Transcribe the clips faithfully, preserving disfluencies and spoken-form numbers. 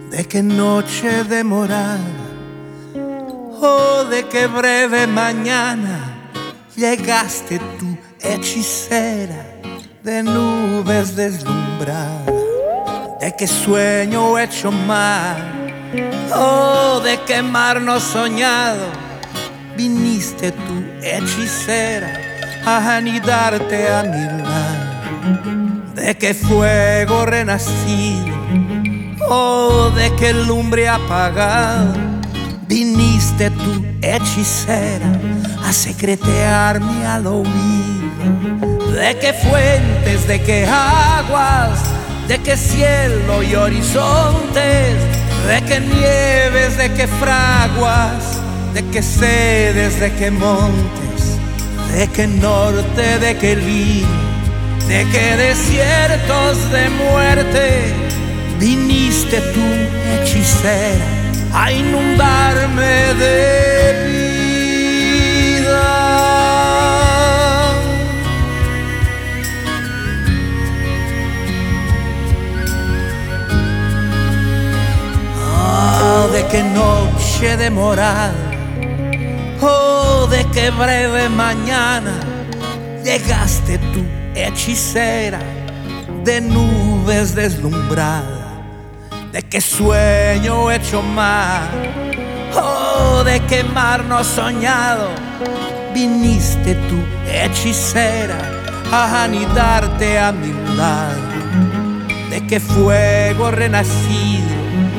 de qué noche demorada, oh, de qué breve mañana llegaste tú, hechicera de nubes deslumbrada, de qué sueño hecho mar, oh, de qué mar no soñado viniste tú, hechicera, a anidarte a mi lado, de qué fuego renacido, oh, de qué lumbre apagado viniste tú, hechicera, a secretearme al oído, de qué fuentes, de qué aguas, de qué cielo y horizontes, de qué nieves, de qué fraguas, de qué sedes, de qué montes, de qué norte, de qué línea, de qué desiertos de muerte viniste tú, hechicera, a inundarme de vida. Oh, de qué noche demorada, oh, de qué breve mañana llegaste tú, hechicera de nubes deslumbrada, de qué sueño hecho mar, oh, de qué mar no soñado viniste tú, hechicera, a anidarte a mi lado, de qué fuego renacido,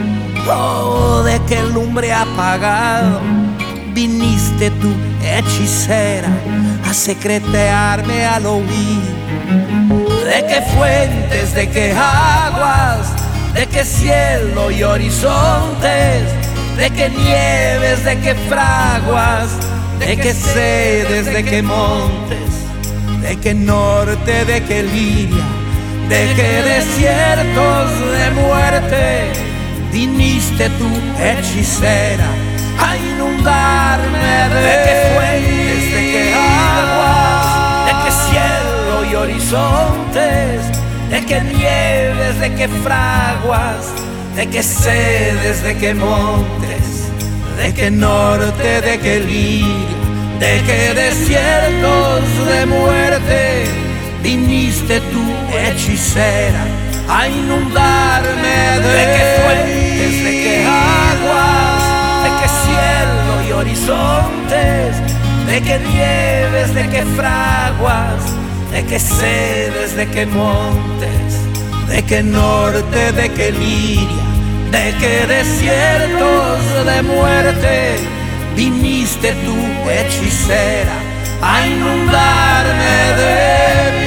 oh, de qué lumbre apagado viniste tú, hechicera, a secretearme al oído, de qué fuentes, de qué aguas, de qué cielo y horizontes, de qué nieves, de qué fraguas, de qué sedes, de qué montes, de qué norte, de qué liria, de qué desiertos de muerte viniste tú, hechicera, a inundarme de, de qué fuentes, de qué aguas, de qué cielo y horizontes, de qué nieves, de qué fraguas, de qué sedes, de qué montes, de qué norte, de qué liria, de qué desiertos de muerte viniste tú, hechicera, a inundarme de, de qué fuentes, de qué aguas, de qué cielo y horizontes, de qué nieves, de qué fraguas, de qué sedes, de qué montes, de qué norte, de qué liria, de qué desiertos de muerte viniste tú, hechicera, a inundarme de